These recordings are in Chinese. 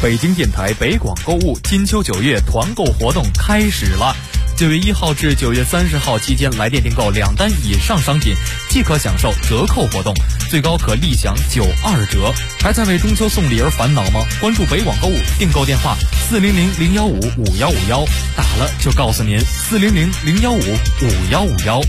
北京电台北广购物金秋9月团购活动开始了。9月1号至9月30号期间，来电订购2单以上商品即可享受折扣活动，最高可立享92折。还在为中秋送礼而烦恼吗？关注北广购物，订购电话400-015-5151，打了就告诉您400-015-5151。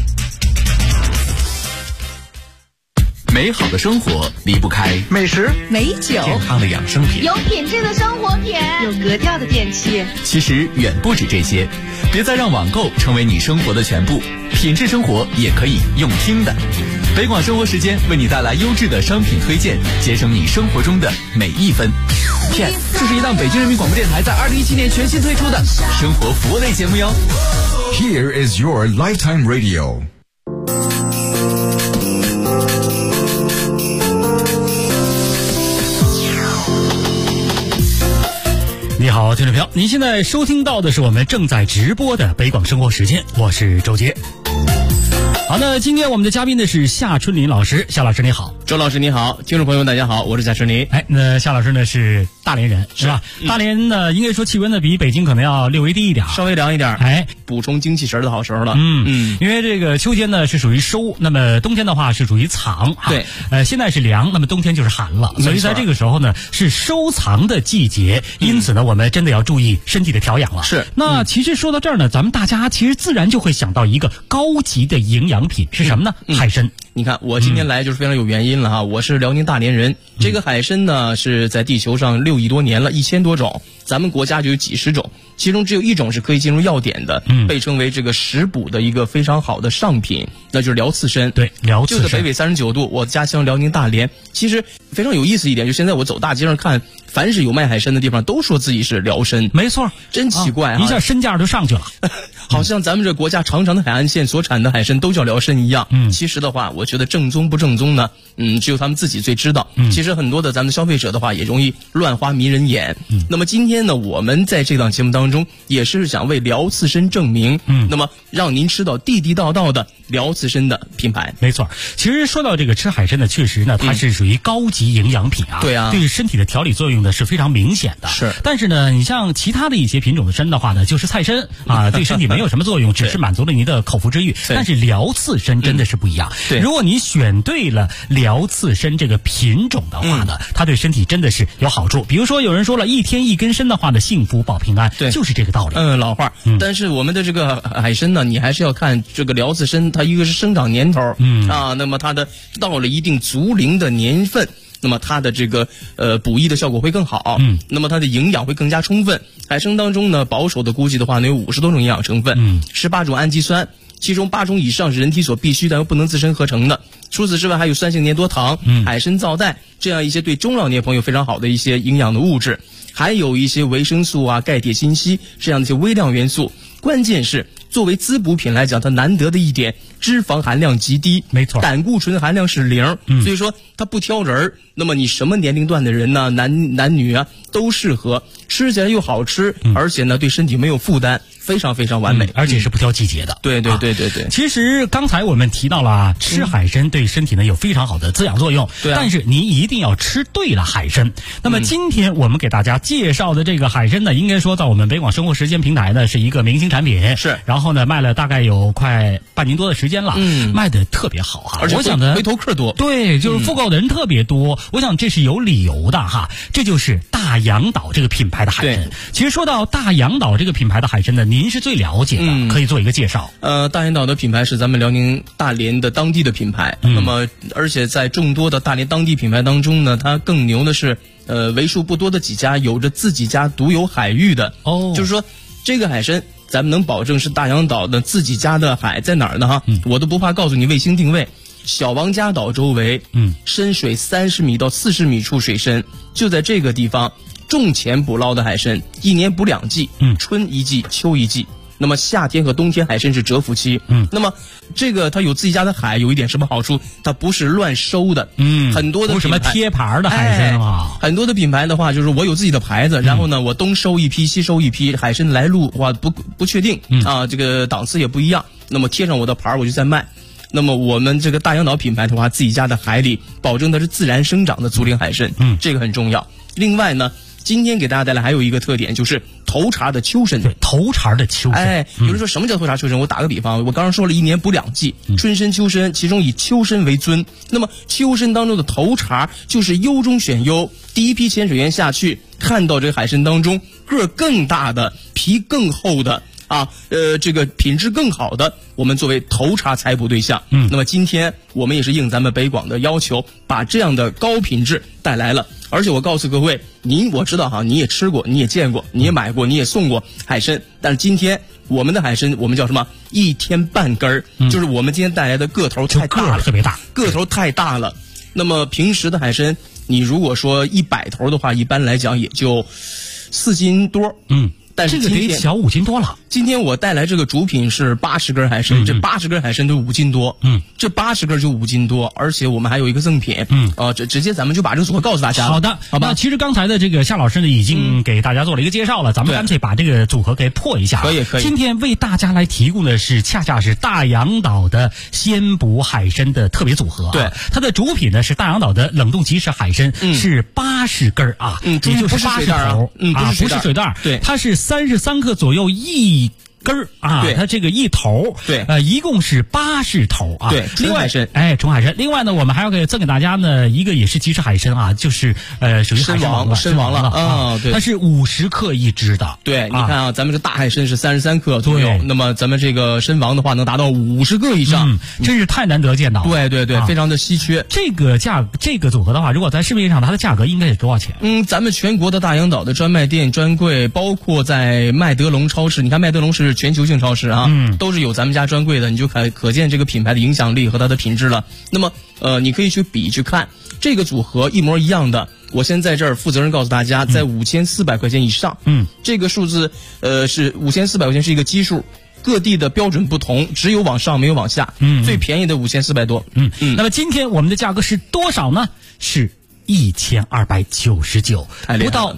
美好的生活离不开美食、 美酒、 健康的养生品， 有品质的生活品， 有格调的电器。 其实远不止这些，别再让网购成为你生活的全部，品质生活也可以用听的。北广生活时间为你带来优质的商品推荐，节省你生活中的每一分。片，这是一档北京人民广播电台在2017年全新推出的生活服务类节目哟。 Here is your lifetime radio。 你好，听众朋友，您现在收听到的是我们正在直播的北广生活时间，我是周杰。好，那今天我们的嘉宾呢是夏春林老师，夏老师你好。 周老师你好，听众朋友们大家好，我是夏春林。 那夏老师呢是大连人是吧？大连呢应该说气温呢比北京可能要略微低一点， 稍微凉一点，补充精气神的好时候了。 因为这个秋天呢是属于收，那么冬天的话是属于藏哈。 对， 现在是凉，那么冬天就是寒了，所以在这个时候呢是收藏的季节，因此呢我们真的要注意身体的调养了。 是， 那其实说到这儿呢，咱们大家其实自然就会想到一个高级的营养品是什么呢？海参。 你看我今天来就是非常有原因了哈，我是辽宁大连人，这个海参呢是在地球上6亿多年了，1000多种，咱们国家就有几十种，其中只有一种是可以进入药典的，被称为这个食补的一个非常好的上品，那就是辽刺参。 对，辽刺参就在北纬39度，我家乡辽宁大连。其实非常有意思一点，就现在我走大街上看，凡是有卖海参的地方都说自己是辽参。 没错， 真奇怪啊， 一下身价就上去了。 好像咱们这国家长长的海岸线所产的海参都叫辽参一样。其实的话，我觉得正宗不正宗呢，只有他们自己最知道。其实很多的咱们消费者的话也容易乱花迷人眼。那么今天呢，我们在这档节目当中也是想为辽刺参证明，那么让您吃到地地道道的辽刺参的品牌。 没错，其实说到这个吃海参呢，确实呢它是属于高级营养品啊。 对啊， 对身体的调理作用呢是非常明显的。 是， 但是呢，你像其他的一些品种的参的话呢，就是菜参啊，对身体没有什么作用，只是满足了您的口腹之欲。但是辽刺参真的是不一样。 对， 如果你选对了辽刺参这个品种的话呢，它对身体真的是有好处。比如说有人说了，一天一根参的话呢，幸福保平安， 对， 就是这个道理。 老话。但是我们的这个海参呢，你还是要看这个辽刺参，它一个是生长年头，那么它的到了一定足龄的年份，那么它的这个补益的效果会更好，那么它的营养会更加充分。海参当中呢，保守的估计的话呢，有50多种营养成分，18种氨基酸，其中8种以上是人体所必须但又不能自身合成的。除此之外，还有酸性粘多糖、海参皂苷这样一些对中老年朋友非常好的一些营养的物质，还有一些维生素啊、钙、铁、锌、硒这样的一些微量元素。关键是作为滋补品来讲，它难得的一点，脂肪含量极低， 没错， 胆固醇含量是0，所以说它不挑人儿。那么你什么年龄段的人呢，男女啊都适合，吃起来又好吃，而且呢对身体没有负担，非常非常完美， 而且是不挑季节的。 对。 其实刚才我们提到了吃海参对身体呢有非常好的滋养作用，但是您一定要吃对了海参。那么今天我们给大家介绍的这个海参呢，应该说在我们北广生活时间平台呢是一个明星产品， 是， 然后呢卖了大概有快半年多的时间了，卖的特别好哈， 而且我想呢回头客多， 对，就是复购的人特别多，我想这是有理由的哈，这就是大洋岛这个品牌的海参。其实说到大洋岛这个品牌的海参呢，您是最了解的，可以做一个介绍。 大洋岛的品牌是咱们辽宁大连的当地的品牌，那么而且在众多的大连当地品牌当中呢，它更牛的是为数不多的几家有着自己家独有海域的，就是说这个海参咱们能保证是大洋岛的自己家的海，在哪儿呢哈？我都不怕告诉你卫星定位，小王家岛周围，深水30米到40米处水深，就在这个地方种钱捕捞的海参，一年捕2季，春一季，秋一季。那么夏天和冬天海参是蛰伏期，那么这个它有自己家的海，有一点什么好处？它不是乱收的，很多的不是什么贴牌的海参啊， 很多的品牌的话，就是我有自己的牌子，然后呢，我东收一批，西收一批，海参来路话不确定，这个档次也不一样，那么贴上我的牌我就在卖。那么我们这个大洋岛品牌的话，自己家的海里保证它是自然生长的足龄海参，这个很重要。另外呢， 今天给大家带来还有一个特点，就是头茬的秋参。 对，头茬的秋参。 哎，有人说什么叫头茬秋参？我打个比方，我刚刚说了一年补2季，春参、秋参，其中以秋参为尊。那么秋参当中的头茬就是优中选优，第一批潜水员下去，看到这个海参当中个儿更大的、皮更厚的。这个品质更好的，我们作为头茬采捕对象。那么今天我们也是应咱们北广的要求，把这样的高品质带来了。而且我告诉各位，我知道哈，你也吃过，你也见过，你也买过，你也送过海参。但是今天我们的海参，我们叫什么？1天半根儿，就是我们今天带来的个头太大了， 特别大， 个头太大了。那么平时的海参，你如果说100头的话，一般来讲也就4斤多。但是这个得小5斤多了。 今天我带来这个主品是80根海参，这80根海参都5斤多，这80根就5斤多，而且我们还有一个赠品，直接咱们就把这个组合告诉大家。 好的，好吧。其实刚才的这个夏老师呢，已经给大家做了一个介绍了，咱们干脆把这个组合给破一下。 可以。 今天为大家来提供的是，恰恰是大洋岛的鲜捕海参的特别组合。 对， 它的主品呢是大洋岛的冷冻即食海参，是80根啊，也就是80头不是水袋， 对， 它是33克左右1根儿啊，它这个1头， 对， 一共是80头啊。 对，纯海参， 纯海参。另外呢，我们还要赠给大家呢一个也是即食海参啊，就是属于海参王了啊，对， 它是50克1只的。 对，你看啊，咱们这大海参是33克左右，那么咱们这个参王的话能达到50克以上， 真是太难得见到了。 对，非常的稀缺。 这个组合的话，如果在市面上它的价格应该是多少钱？ 咱们全国的大洋岛的专卖店、专柜，包括在麦德龙超市，你看麦德龙是全球性超市啊，都是有咱们家专柜的，你就可见这个品牌的影响力和它的品质了。那么你可以去去看这个组合一模一样的，我先在这儿负责任告诉大家，在5400块钱以上。这个数字是5400块钱是一个基数，各地的标准不同，只有往上没有往下。最便宜的5400多。 那么今天我们的价格是多少呢？是1299，不到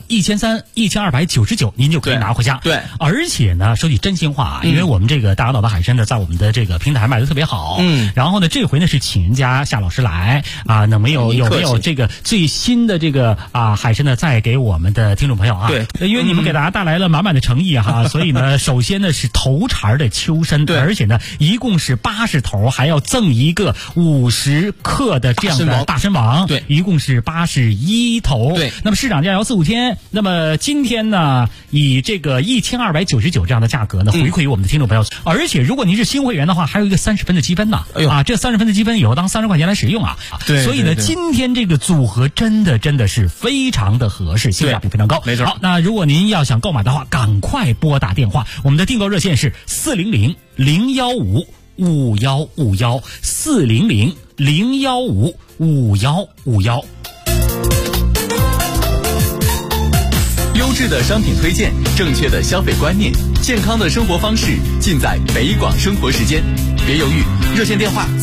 1299，您就可以拿回家。 对， 而且呢，说句真心话啊，因为我们这个大洋岛的海参呢，在我们的这个平台卖的特别好。然后呢，这回呢是请人家夏老师来啊，有没有这个最新的这个海参呢，再给我们的听众朋友啊？ 对， 因为你们给大家带来了满满的诚意哈，所以呢，首先呢是头茬的秋参， 对， 而且呢一共是80头，还要赠一个50克的这样的大参王， 对， 一共是81头。 对， 那么市场价要4、5天，那么今天呢，以这个1299这样的价格呢，回馈于我们的听众朋友。而且如果您是新会员的话，还有一个30分的积分呢。这30分的积分以后当30块钱来使用啊。 对， 所以呢，今天这个组合真的是非常的合适，性价比非常高。 没错。 好，那如果您要想购买的话，赶快拨打电话，我们的订购热线是400-015-5151，400-015-5151。 优质的商品推荐，正确的消费观念，健康的生活方式，尽在北广生活时间。别犹豫，热线电话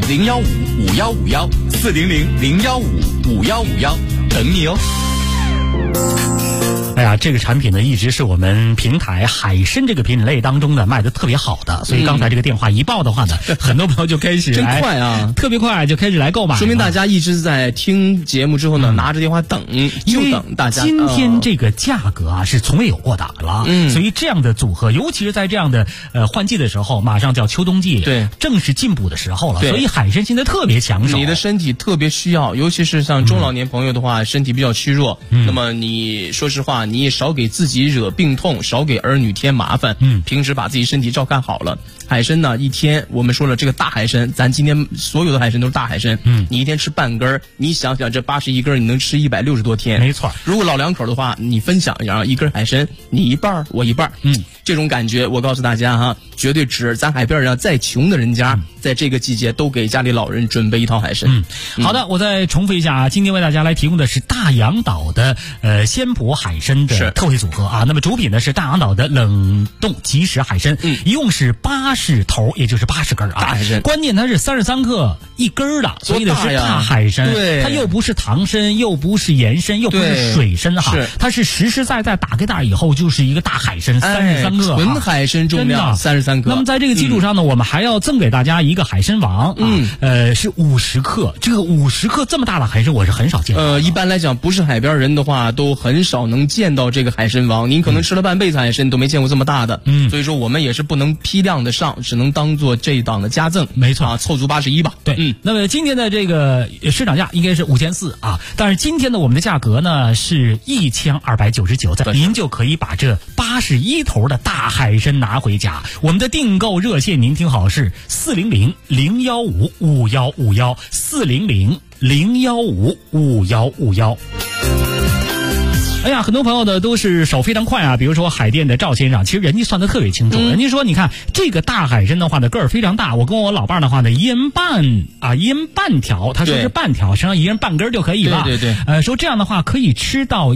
400-015-5151，400-015-5151，等你哦。 哎呀，这个产品呢，一直是我们平台海参这个品类当中呢卖的特别好的，所以刚才这个电话一报的话呢，很多朋友就开始真快啊， 特别快就开始来购买， 说明大家一直在听节目之后呢，拿着电话等，就等大家。 今天这个价格啊是从未有过的了，所以这样的组合，尤其是在这样的换季的时候，马上叫秋冬季， 对， 正是进补的时候了，所以海参现在特别抢手。 你的身体特别需要，尤其是像中老年朋友的话，身体比较虚弱，那么你说实话，你也少给自己惹病痛，少给儿女添麻烦。平时把自己身体照看好了。海参呢，一天我们说了，这个大海参，咱今天所有的海参都是大海参。你一天吃半根儿，你想想这81根，你能吃160多天。 没错。 如果老两口的话，你分享一根海参，你一半我一半。这种感觉，我告诉大家哈，绝对值。咱海边上再穷的人家，在这个季节都给家里老人准备一套海参。 好的，我再重复一下啊，今天为大家来提供的是大洋岛的鲜捕海参的特惠组合啊。那么主品呢是大洋岛的冷冻即食海参，一共是80头，也就是80根啊。 大海参， 关键它是33克一根儿的，所以的是大海参。 对， 它又不是唐参，又不是盐参，又不是水参哈，它是实实在在打开袋以后就是一个大海参，33个， 纯海参重量33克。 那么在这个基础上呢，我们还要赠给大家一个海参王是50克。这个50克这么大的海参，我是很少见到。 一般来讲，不是海边人的话，都很少能见到这个海参王。您可能吃了半辈子海参，都没见过这么大的。所以说我们也是不能批量的上，只能当做这一档的加赠。 没错， 凑足81吧。 对，那么今天的这个市场价应该是5400啊，但是今天的我们的价格呢是1299，您就可以把这81头的大海参拿回家。我们的订购热线您听好是400-015-5151，400-015-5151。哎呀，很多朋友呢都是手非常快啊，比如说海淀的赵先生，其实人家算得特别清楚。人家说，你看这个大海参的话呢，个儿非常大。我跟我老伴儿的话呢，1人半条，他说是半条，实际上1人半根就可以了。 对。 说这样的话可以吃到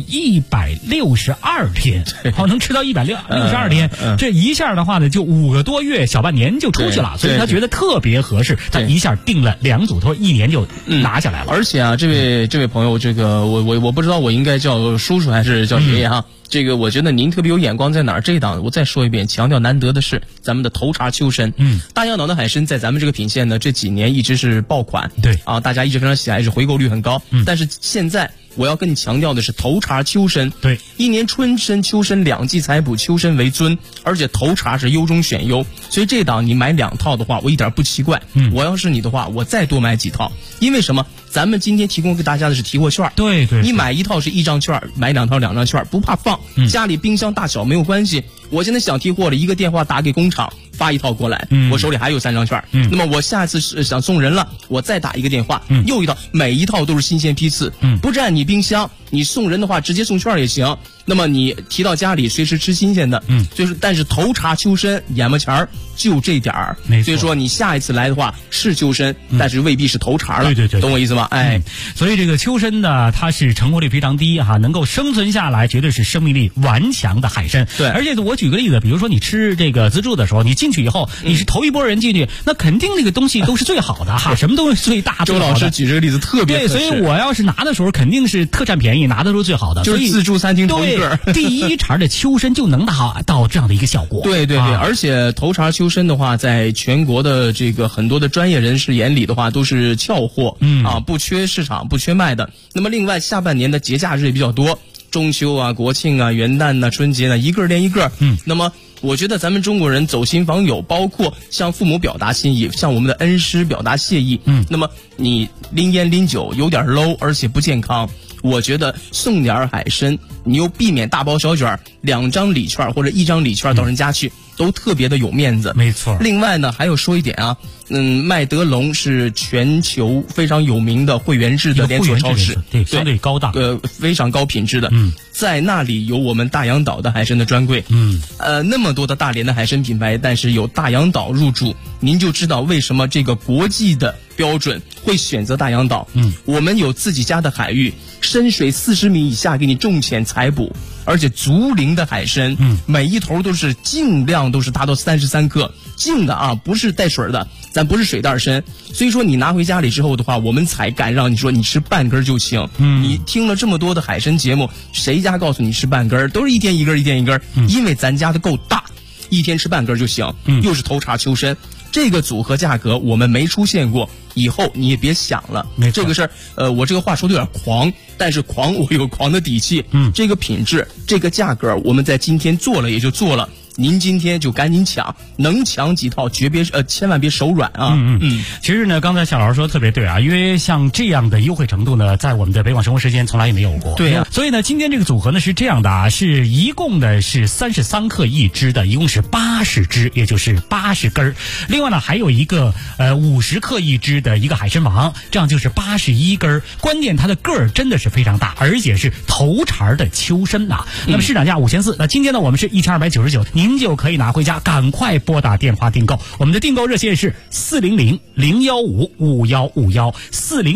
162天，好，能吃到162天。这一下的话呢，就5个多月，小半年就出去了，所以他觉得特别合适，他一下订了2组，他说1年就拿下来了。 而且啊，这位朋友，这个我不知道我应该叫叔叔还是叫爷爷哈。这个我觉得您特别有眼光在哪儿？这一档我再说一遍，强调难得的是咱们的头茬秋参。大洋岛的海参在咱们这个品线呢，这几年一直是爆款。 对啊，大家一直非常喜爱，是回购率很高。但是现在我要跟你强调的是头茬秋参。 对， 一年春参、秋参2季采补，秋参为尊，而且头茬是优中选优。所以这档你买2套的话，我一点不奇怪。我要是你的话，我再多买几套。因为什么？咱们今天提供给大家的是提货券。 对， 你买1套是1张券，买2套2张券，不怕放。家里冰箱大小没有关系。我现在想提货了，一个电话打给工厂，发1套过来。我手里还有3张券。那么我下次是想送人了，我再打一个电话，又1套，每1套都是新鲜批次。不占你冰箱，你送人的话直接送券也行。那么你提到家里随时吃新鲜的。就是但是头茬秋参眼巴前儿就这点儿。所以说你下一次来的话是秋参，但是未必是头茬了。 对， 懂我意思吗？ 所以这个秋参呢，它是成活率非常低哈，能够生存下来，绝对是生命力顽强的海参。 对， 而且我举个例子，比如说你吃这个自助的时候，你进去以后，你是头一波人进去，那肯定这个东西都是最好的哈，什么都是最大。 周老师举这个例子特别对，所以我要是拿的时候，肯定是特占便宜，拿的时候最好的， 就是自助餐厅头一个。 第一茬的秋参就能达到这样的一个效果。 对，而且头茬秋参的话，在全国的这个很多的专业人士眼里的话，都是俏货。不缺市场，不缺卖的。那么另外下半年的节假日也比较多，中秋啊、国庆啊、元旦啊、春节呢，一个连一个。那么我觉得咱们中国人走亲访友，包括向父母表达心意，向我们的恩师表达谢意。那么你拎烟拎酒有点 low， 而且不健康。我觉得送点海参，你又避免大包小卷，2张礼券或者1张礼券到人家去，都特别的有面子。 没错。 另外呢，还有说一点啊，麦德龙是全球非常有名的会员制的连锁超市， 对，相对高档， 非常高品质的。在那里有我们大洋岛的海参的专柜。那么多的大连的海参品牌，但是有大洋岛入驻，您就知道为什么这个国际的标准会选择大洋岛。我们有自己家的海域，深水40米以下给你重潜采捕，而且足龄的海参，每一头都是净量都是达到33克，净的啊，不是带水的，咱不是水袋参。所以说你拿回家里之后的话，我们才敢让你说你吃半根就行。你听了这么多的海参节目，谁家告诉你吃半根？都是一天一根，一天一根，因为咱家的够大，一天吃半根就行。又是头茬秋参。这个组合价格我们没出现过，以后你也别想了。这个事儿，我这个话说的有点狂，但是狂我有狂的底气。这个品质，这个价格，我们在今天做了也就做了。您今天就赶紧抢，能抢几套千万别手软啊！ 其实呢，刚才夏老师说的特别对啊，因为像这样的优惠程度呢，在我们的北广生活时间从来也没有过。 对呀， 所以呢，今天这个组合呢是这样的啊，是一共的是33克一支的，一共是80支，也就是80根儿。另外呢，还有一个50克一支的一个海参王，这样就是81根儿。关键它的个儿真的是非常大，而且是头茬的秋参呐。那么市场价5400，那今天呢我们是1299。您就可以拿回家，赶快拨打电话订购。我们的订购热线是400-015-5151，400-015-5151。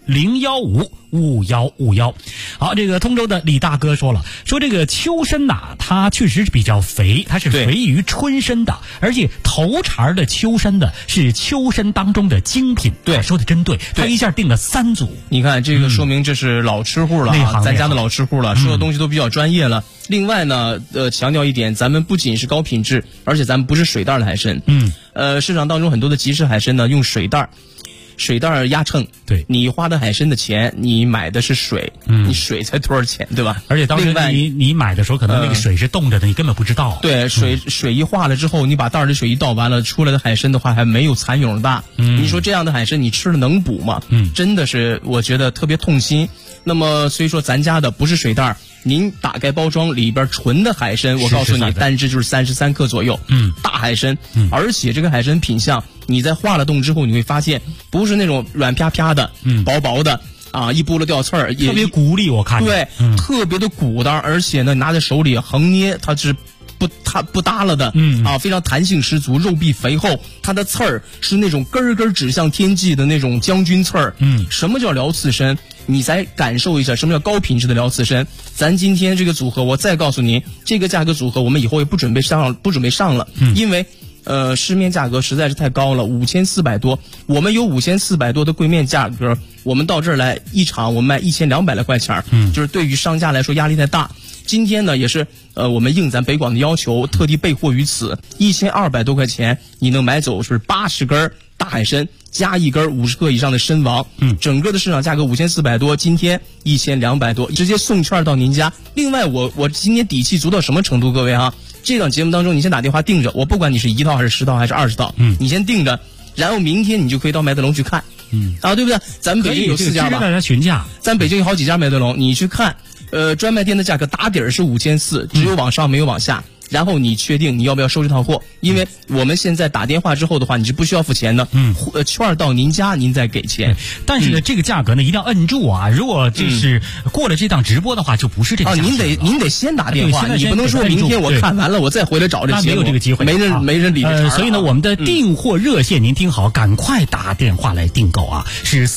015-5151。好，这个通州的李大哥说了，说这个秋参呐，它确实是比较肥，它是肥于春参的，而且头茬的秋参的是秋参当中的精品。 对， 说的真对，他一下定了3组。 你看这个说明这是老吃户了，咱家的老吃户了，说的东西都比较专业了。另外呢，强调一点，咱们不仅是高品质，而且咱们不是水袋的海参。市场当中很多的集市海参呢，用水袋压秤， 对， 你花的海参的钱，你买的是水，你水才多少钱，对吧？ 而且当时你买的时候，可能那个水是冻着的，你根本不知道。 对，水一化了之后，你把袋里水一倒完了，出来的海参的话还没有蚕蛹大。你说这样的海参你吃了能补吗？真的是我觉得特别痛心。那么所以说咱家的不是水袋，您打开包装里边纯的海参，我告诉你，单只就是33克左右，大海参，而且这个海参品相，你在化了冻之后，你会发现不是那种软啪啪的，薄薄的啊，一剥了掉刺儿， 特别鼓励，我看对，特别的鼓当，而且呢，拿在手里横捏，它是不耷拉的，非常弹性十足，肉壁肥厚，它的刺儿是那种根根指向天际的那种将军刺儿。什么叫辽刺参？你再感受一下什么叫高品质的辽刺参。咱今天这个组合，我再告诉您，这个价格组合我们以后也不准备上了，因为市面价格实在是太高了，5400多，我们有5400多的柜面价格，我们到这儿来一场我们卖1200来块钱，就是对于商家来说压力太大。今天呢也是我们应咱北广的要求，特地备货于此，1200多块钱你能买走是80根大海参加1根50克以上的参王，整个的市场价格5400多，今天1200多，直接送券到您家。另外我今天底气足到什么程度，各位哈，这档节目当中你先打电话定着，我不管你是1套还是10套还是20套，你先定着，然后明天你就可以到麦德龙去看，对不对？咱们北京有4家吧， 大家询价， 咱北京有好几家麦德龙，你去看，专卖店的价格打底儿是5400，只有往上没有往下。然后你确定你要不要收这套货？因为我们现在打电话之后的话，你是不需要付钱的。券到您家，您再给钱。 但是呢，这个价格呢一定要摁住啊！如果这是过了这档直播的话，就不是这个价格。 您得先打电话，你不能说明天我看完了我再回来找这节目， 没有这个机会， 没人理这茬。 所以呢，我们的订货热线您听好，赶快打电话来订购啊！是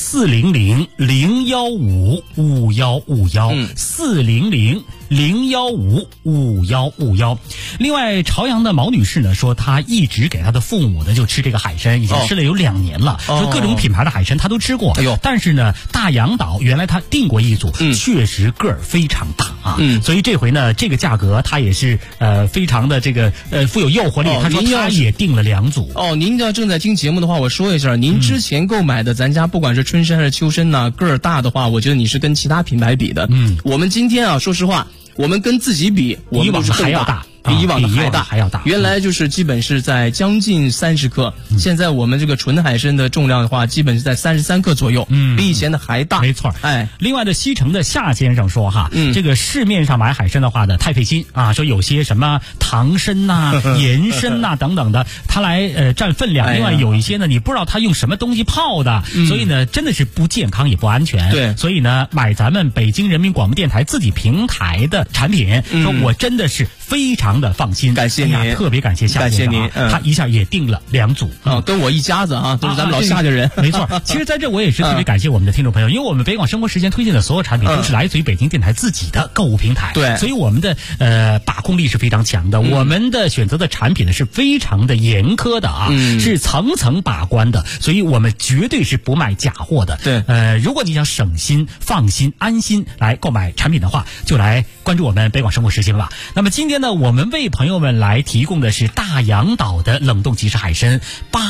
400-015-5151，400-015-5151。另外，朝阳的毛女士呢说，她一直给她的父母呢就吃这个海参，已经吃了有2年了，说各种品牌的海参她都吃过。但是呢，大洋岛原来她订过一组，确实个儿非常大啊。所以这回呢，这个价格她也是非常的这个富有诱惑力。她说她也订了2组。 您要正在听节目的话，我说一下，您之前购买的咱家不管是春参还是秋参呢，个儿大的话，我觉得你是跟其他品牌比的。我们今天啊，说实话，我们跟自己比，我们都是还要大。 比以往的还要大。 原来就是基本是在将近30克，现在我们这个纯海参的重量的话，基本是在33克左右，比以前的还大。 没错。另外的西城的夏先生说哈，这个市面上买海参的话呢，太费心啊，说有些什么糖参呐、盐参呐等等的，它来占分量。另外有一些呢，你不知道它用什么东西泡的，所以呢，真的是不健康也不安全。 对， 所以呢，买咱们北京人民广播电台自己平台的产品，说我真的是非常的放心， 感谢您， 特别感谢夏先生，他一下也订了2组跟我一家子啊，都是咱们老夏家人， 没错。其实在这我也是特别感谢我们的听众朋友，因为我们北广生活时间推荐的所有产品都是来自于北京电台自己的购物平台， 对， 所以我们的把控力是非常强的，我们的选择的产品呢是非常的严苛的啊，是层层把关的，所以我们绝对是不卖假货的。 对， 如果你想省心、放心、安心来购买产品的话，就来关注我们北广生活时兴吧。那么今天呢，我们为朋友们来提供的是大洋岛的冷冻即食海参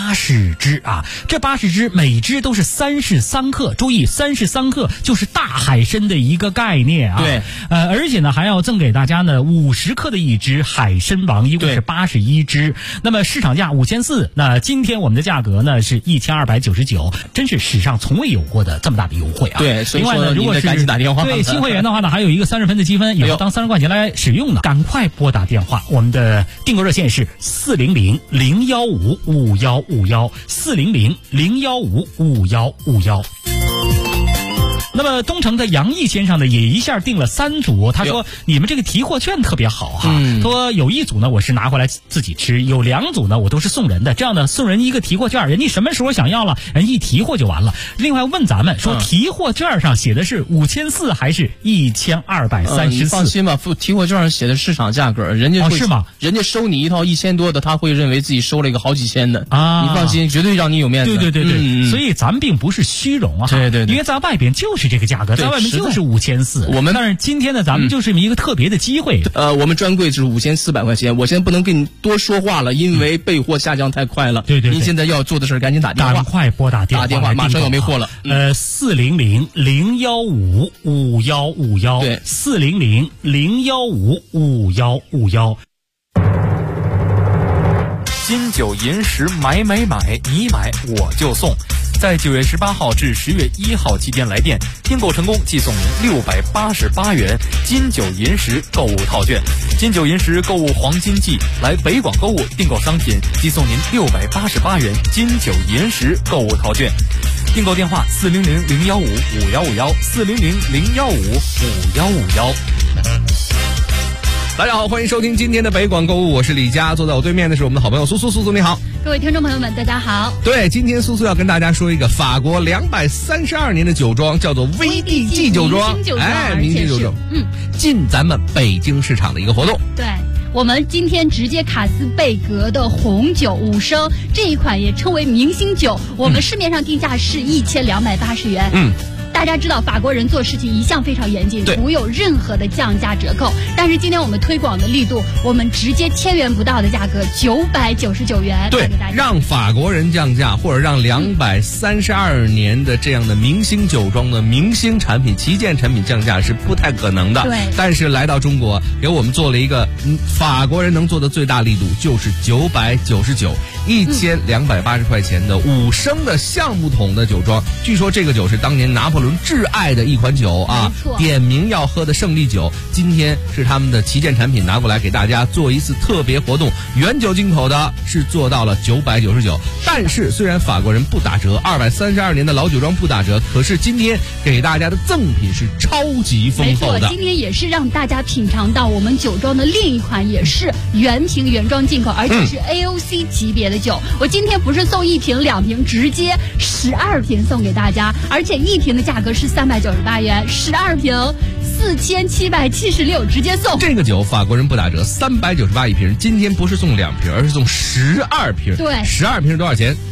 80只啊，这80只每只都是33克，注意33克就是大海参的一个概念啊。 对， 而且呢还要赠给大家呢50克的一只海参王，一共是81只。那么市场价5400，那今天我们的价格呢是1299，真是史上从未有过的这么大的优惠啊。 对，所以另外呢，如果是赶紧打电话， 对新会员的话呢，还有一个30分的积分，以后当30块钱来使用呢，赶快拨打电话。我们的订购热线是400-015-5151，400-015-5151。 那么东城的杨毅先生呢，也一下订了3组。他说你们这个提货券特别好哈，说有1组呢我是拿回来自己吃，有2组呢我都是送人的，这样呢送人一个提货券，人家什么时候想要了，人一提货就完了。另外问咱们说提货券上写的是5400还是1234？ 你放心吧，提货券上写的市场价格，人家会是吗？ 人家收你一套1000多的，他会认为自己收了一个好几千的啊！你放心，绝对让你有面子。 对，所以咱并不是虚荣啊，对，因为在外边就是这个价格，在外面就是5400。但是今天呢，咱们就是一个特别的机会。 我们专柜是5400块钱，我现在不能跟你多说话了，因为备货下降太快了。 对， 您现在要做的事赶紧打电话， 赶快拨打电话， 马上要没货了。 400-015-5151，对，400-015-5151。 金九银十买，你买我就送。在9月18号至10月1号期间来电，订购成功即送您688元金九银十购物套券。金九银十购物黄金季，来北广购物订购商品即送您688元金九银十购物套券。订购电话400-015-5151，400-015-5151。 大家好，欢迎收听今天的北广购物，我是李佳，坐在我对面的是我们的好朋友苏苏，你好。 各位听众朋友们，大家好。 对，今天苏要跟大家说一个法国232年的酒庄，叫做 VDG 酒庄，明星酒庄，进咱们北京市场的一个活动。 对，我们今天直接卡斯贝格的红酒5升这一款也称为明星酒，我们市面上定价是1280元。大家知道法国人做事情一向非常严谨，不有任何的降价折扣。但是今天我们推广的力度，我们直接1000元不到的价格999元。 对，让法国人降价，或者让232年的这样的明星酒庄的明星产品、旗舰产品降价是不太可能的。 对， 但是来到中国，给我们做了一个法国人能做的最大力度，就是999，1280块钱的5升的橡木桶的酒庄。据说这个酒是当年拿破仑挚爱的一款酒啊，点名要喝的胜利酒。今天是他们的旗舰产品拿过来给大家做一次特别活动，原酒进口的是做到了999。但是虽然法国人不打折，232年的老酒庄不打折，可是今天给大家的赠品是超级丰厚的。 没错，今天也是让大家品尝到我们酒庄的另一款也是原瓶原装进口，而且是 AOC 级别的酒。我今天不是送1瓶2瓶，直接12瓶送给大家，而且1瓶的价格是398元，12瓶4776，直接送。 这个酒法国人不打折，398一瓶。今天不是送2瓶，而是送12瓶。 对 ，12瓶多少钱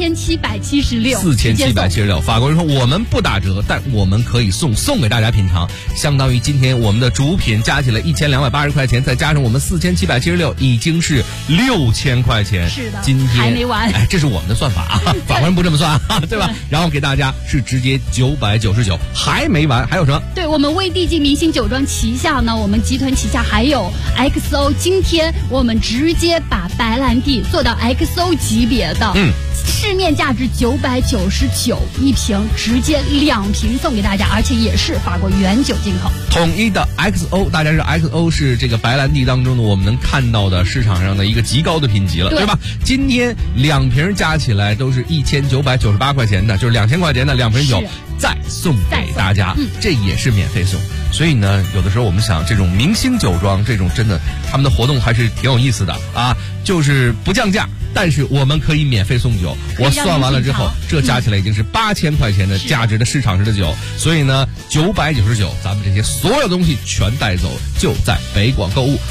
？4776。 法国人说我们不打折，但我们可以送给大家品尝，相当于今天我们的主品加起来1280块钱，再加上我们4776，已经是6000块钱。 是的， 今天还没完。 这是我们的算法啊，法国人不这么算啊，对吧？然后给大家是直接999，还没完，还有什么？ 对，我们VDG明星酒庄旗下呢，我们集团旗下还有 XO， 今天我们直接把白兰地做到 XO 级别的，市面价值999一瓶，直接2瓶送给大家，而且也是法国原酒进口。 统一的 XO， 大家知道 XO 是这个白兰地当中的我们能看到的市场上的一个极高的品级了，对吧？今天2瓶加起来都是1998块钱的，就是2000块钱的2瓶酒，再送给大家，这也是免费送。所以呢，有的时候我们想，这种明星酒庄这种真的他们的活动还是挺有意思的啊，就是不降价，但是我们可以免费送酒。我算完了之后，这加起来已经是8000块钱的价值的市场值的酒。所以呢，999，咱们这些所有东西全带走，就在北广购物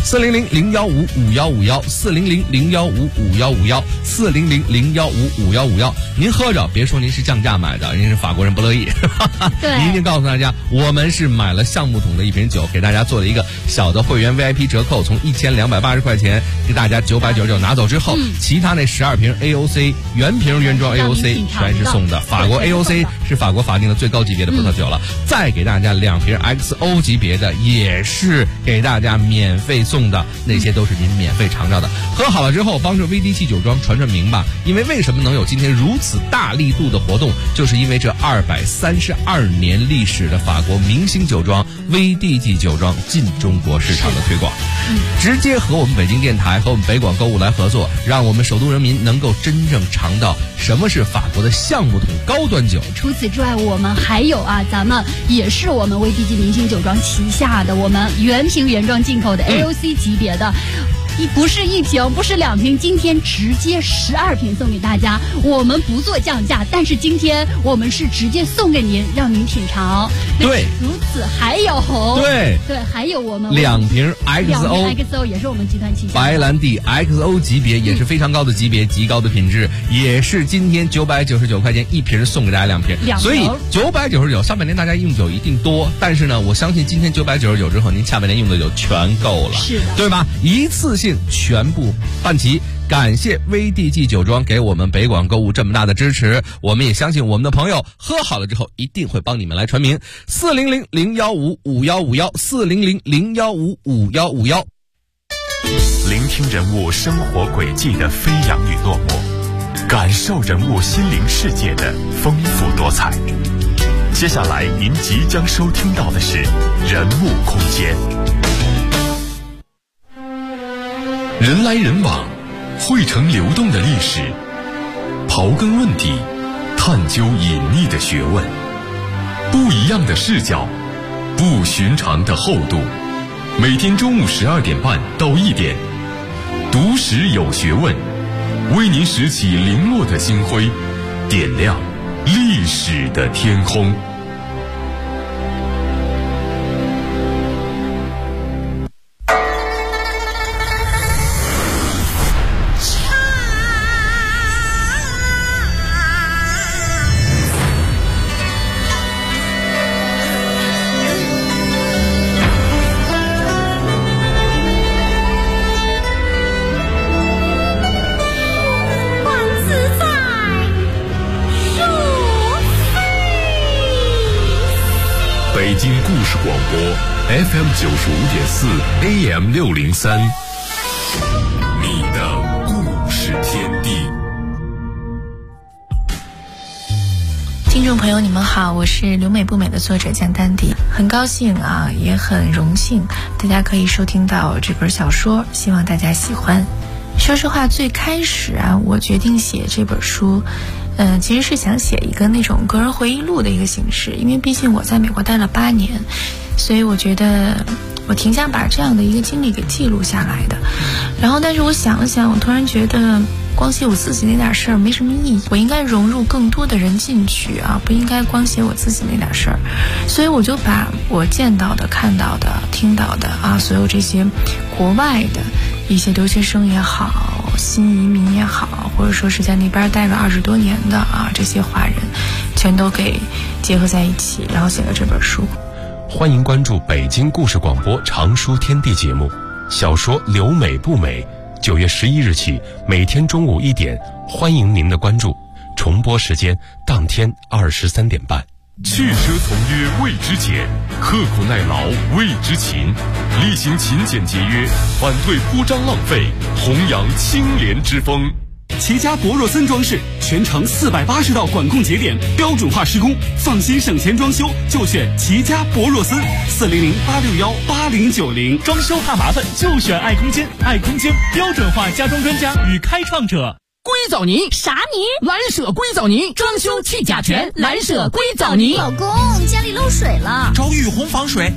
，400-015-5151，400-015-5151，400-015-5151。您喝着，别说您是降价买的，您是法国人不乐意。 对， 您一定告诉大家，我们是买了橡木桶的一瓶酒，给大家做了一个小的会员 VIP 折扣，从1280块钱给大家999拿走之后，其他那12瓶 AOC 原瓶原装 AOC 全是送的。法国 AOC 是法国法定的最高级别的葡萄酒了，再给大家2瓶 XO 级别的，也是给大家免费送的，那些都是您免费尝到的。喝好了之后，帮助 VDG 酒庄传名吧，因为为什么能有今天如此大力度的活动，就是因为这232年历史的法国明星酒庄 VDG 酒庄进中国市场的推广，直接和我们北京电台和我们北广购物来合作，让我们首首都人民能够真正尝到什么是法国的橡木桶高端酒。 除此之外，我们还有咱们也是我们 VDG 明星酒庄旗下的，我们原瓶原装进口的 AOC 级别的。不是1瓶，不是2瓶，今天直接12瓶送给大家。我们不做降价，但是今天我们是直接送给您，让您品尝。 对， 如此还有对，还有我们 2瓶 XO 也是我们集团旗下白兰地 XO 级别，也是非常高的级别，极高的品质，也是今天999块钱1瓶送给大家2瓶。所以999上半年大家用酒一定多，但是呢，我相信今天999之后，您下半年用的酒全够了， 是的， 对吧？一次性全部办齐。感谢 VDG 酒庄给我们北广购物这么大的支持，我们也相信我们的朋友喝好了之后一定会帮你们来传名。400-015-5151，400-015-5151。 聆听人物生活轨迹的飞扬与落寞，感受人物心灵世界的丰富多彩。接下来您即将收听到的是人物空间。 人来人往，汇成流动的历史，刨根问底，探究隐秘的学问，不一样的视角，不寻常的厚度。每天中午12点半到1点，读史有学问，为您拾起零落的星辉，点亮历史的天空。北京故事广播 FM 95.4 AM 603，你的故事天地。 听众朋友你们好，我是留美不美的作者江丹迪，很高兴也很荣幸大家可以收听到这本小说，希望大家喜欢。说实话，最开始我决定写这本书其实是想写一个那种个人回忆录的一个形式，因为毕竟我在美国待了8年，所以我觉得我挺想把这样的一个经历给记录下来的。然后但是我想了想，我突然觉得光写我自己那点事儿没什么意义，我应该融入更多的人进去不应该光写我自己那点事儿。所以我就把我见到的、看到的、听到的所有这些国外的一些留学生也好，新移民也好，或者说是在那边待了20多年的这些华人，全都给结合在一起，然后写了这本书。 欢迎关注北京故事广播长书天地节目，小说《留美不美》，9月11日起，每天中午1点，欢迎您的关注。重播时间当天23点半。 汽车从约谓之简，刻苦耐劳谓之勤，厉行勤俭节约，反对铺张浪费，弘扬清廉之风。 齐家博若森装饰全程480道管控节点，标准化施工，放心省钱装修就选齐家博若森，400-861-8090。 装修怕麻烦就选爱空间，爱空间标准化家装专家与开创者。 硅藻泥啥泥？ 蓝舍硅藻泥，装修去甲醛，蓝舍硅藻泥。 老公，家里漏水了， 找雨虹防水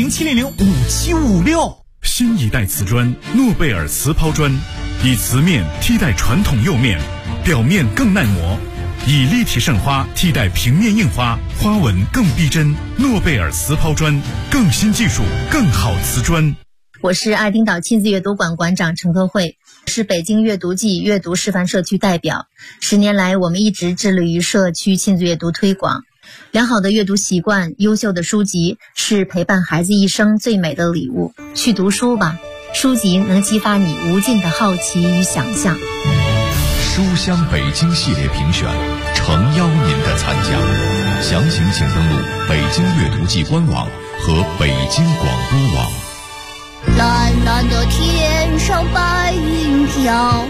，400-700-5756。 新一代瓷砖诺贝尔瓷抛砖，以瓷面替代传统釉面，表面更耐磨，以立体渗花替代平面印花，花纹更逼真。诺贝尔瓷抛砖，更新技术，更好瓷砖。 我是爱丁岛亲子阅读馆馆长陈科慧，是北京阅读季阅读示范社区代表。10年来，我们一直致力于社区亲子阅读推广。良好的阅读习惯，优秀的书籍是陪伴孩子一生最美的礼物。去读书吧，书籍能激发你无尽的好奇与想象。 书香北京系列评选，诚邀您的参加。详情请登录北京阅读季官网和北京广播网。 蓝蓝的天上白云飘。